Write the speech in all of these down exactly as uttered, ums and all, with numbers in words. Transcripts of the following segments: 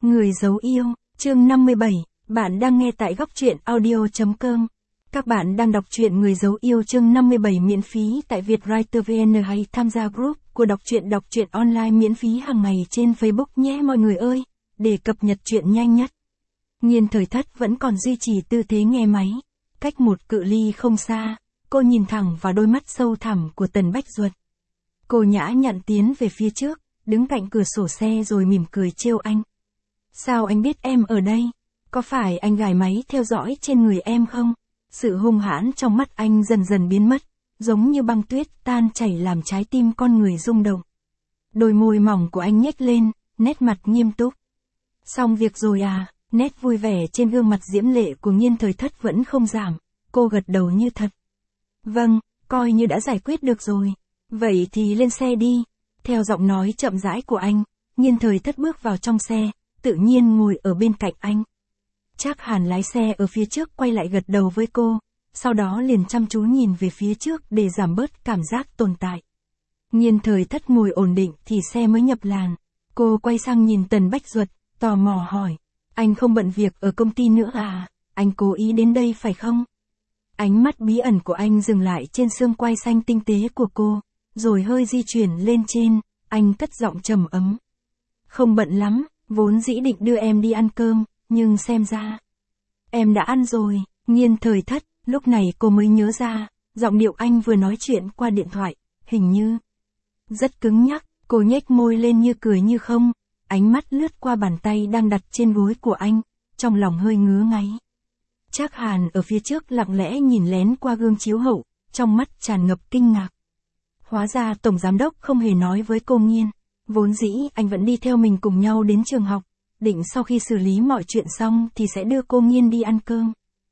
Người giấu yêu, chương năm mươi bảy, bạn đang nghe tại góc truyện audio.com. Các bạn đang đọc truyện Người giấu yêu chương năm mươi bảy miễn phí tại Vietwriter vê en hay tham gia group của đọc truyện đọc truyện online miễn phí hàng ngày trên Facebook nhé mọi người ơi, để cập nhật truyện nhanh nhất. Nhiên Thời Thất vẫn còn duy trì tư thế nghe máy, cách một cự ly không xa, cô nhìn thẳng vào đôi mắt sâu thẳm của Tần Bách Duật. Cô nhã nhặn tiến về phía trước, đứng cạnh cửa sổ xe rồi mỉm cười trêu anh. Sao anh biết em ở đây? Có phải anh gài máy theo dõi trên người em không? Sự hung hãn trong mắt anh dần dần biến mất, giống như băng tuyết tan chảy làm trái tim con người rung động. Đôi môi mỏng của anh nhếch lên, nét mặt nghiêm túc. Xong việc rồi à? Nét vui vẻ trên gương mặt diễm lệ của Nhiên Thời Thất vẫn không giảm, cô gật đầu như thật. Vâng, coi như đã giải quyết được rồi. Vậy thì lên xe đi. Theo giọng nói chậm rãi của anh, Nhiên Thời Thất bước vào trong xe, tự nhiên ngồi ở bên cạnh anh. Trác Hàn lái xe ở phía trước quay lại gật đầu với cô, sau đó liền chăm chú nhìn về phía trước để giảm bớt cảm giác tồn tại. Nhiên Thời Thất ngồi ổn định thì xe mới nhập làn. Cô quay sang nhìn Tần Bách Duật, tò mò hỏi. Anh không bận việc ở công ty nữa à? Anh cố ý đến đây phải không? Ánh mắt bí ẩn của anh dừng lại trên xương quai xanh tinh tế của cô, rồi hơi di chuyển lên trên, anh cất giọng trầm ấm. Không bận lắm, vốn dĩ định đưa em đi ăn cơm, nhưng xem ra em đã ăn rồi. Nhiên Thời Thất, lúc này cô mới nhớ ra, giọng điệu anh vừa nói chuyện qua điện thoại, hình như rất cứng nhắc. Cô nhếch môi lên như cười như không, ánh mắt lướt qua bàn tay đang đặt trên gối của anh, trong lòng hơi ngứa ngáy. Trác Hàn ở phía trước lặng lẽ nhìn lén qua gương chiếu hậu, trong mắt tràn ngập kinh ngạc. Hóa ra Tổng Giám Đốc không hề nói với cô Nhiên, vốn dĩ anh vẫn đi theo mình cùng nhau đến trường học, định sau khi xử lý mọi chuyện xong thì sẽ đưa cô Nhiên đi ăn cơm.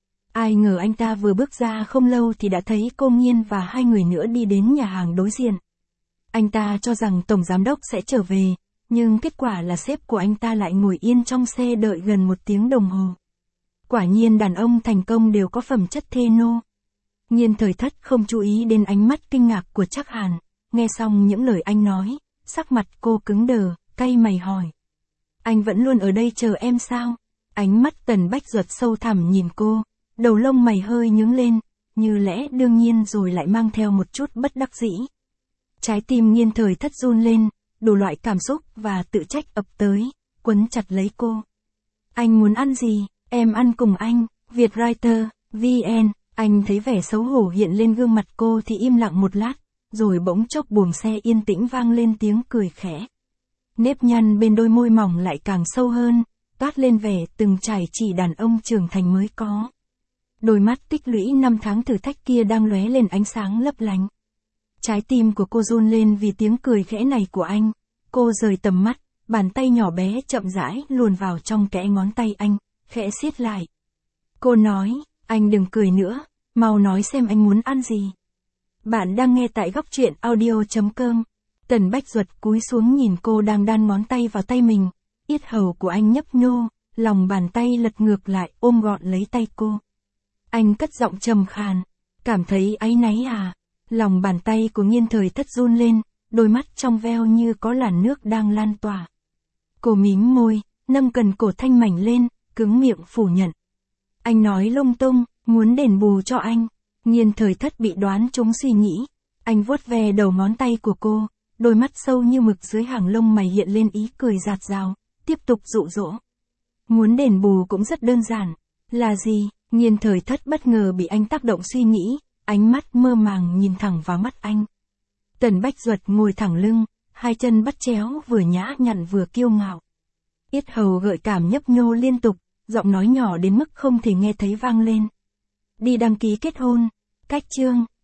Ai ngờ anh ta vừa bước ra không lâu thì đã thấy cô Nhiên và hai người nữa đi đến nhà hàng đối diện. Anh ta cho rằng Tổng Giám Đốc sẽ trở về, nhưng kết quả là sếp của anh ta lại ngồi yên trong xe đợi gần một tiếng đồng hồ. Quả nhiên đàn ông thành công đều có phẩm chất thê nô. Nhiên Thời Thất không chú ý đến ánh mắt kinh ngạc của Trác Hàn, nghe xong những lời anh nói, sắc mặt cô cứng đờ, cay mày hỏi. Anh vẫn luôn ở đây chờ em sao? Ánh mắt Tần Bách Duật sâu thẳm nhìn cô, đầu lông mày hơi nhướng lên, như lẽ đương nhiên rồi lại mang theo một chút bất đắc dĩ. Trái tim Nhiên Thời Thất run lên, đủ loại cảm xúc và tự trách ập tới, quấn chặt lấy cô. Anh muốn ăn gì? Em ăn cùng anh. Vietwriter vê en. Anh thấy vẻ xấu hổ hiện lên gương mặt cô thì im lặng một lát, rồi bỗng chốc buồng xe yên tĩnh vang lên tiếng cười khẽ. Nếp nhăn bên đôi môi mỏng lại càng sâu hơn, toát lên vẻ từng trải chỉ đàn ông trưởng thành mới có. Đôi mắt tích lũy năm tháng thử thách kia đang lóe lên ánh sáng lấp lánh. Trái tim của cô run lên vì tiếng cười khẽ này của anh. Cô rời tầm mắt, bàn tay nhỏ bé chậm rãi luồn vào trong kẽ ngón tay anh, khẽ siết lại. Cô nói, anh đừng cười nữa, mau nói xem anh muốn ăn gì. Bạn đang nghe tại góc truyện audio.com. Tần Bách Duật cúi xuống nhìn cô đang đan ngón tay vào tay mình, yết hầu của anh nhấp nhô, lòng bàn tay lật ngược lại ôm gọn lấy tay cô. Anh cất giọng trầm khàn, cảm thấy áy náy à? Lòng bàn tay của Nhiên Thời Thất run lên, đôi mắt trong veo như có làn nước đang lan tỏa. Cô mím môi, nâng cần cổ thanh mảnh lên, cứng miệng phủ nhận. Anh nói lung tung, muốn đền bù cho anh. Nhiên Thời Thất bị đoán trúng suy nghĩ. Anh vuốt ve đầu ngón tay của cô, đôi mắt sâu như mực dưới hàng lông mày hiện lên ý cười rạt rào, tiếp tục dụ dỗ. Muốn đền bù cũng rất đơn giản. Là gì? Nhiên Thời Thất bất ngờ bị anh tác động suy nghĩ, ánh mắt mơ màng nhìn thẳng vào mắt anh. Tần Bách Duật ngồi thẳng lưng, hai chân bắt chéo vừa nhã nhặn vừa kiêu ngạo. Yết hầu gợi cảm nhấp nhô liên tục, giọng nói nhỏ đến mức không thể nghe thấy vang lên. Đi đăng ký kết hôn. Cách chương.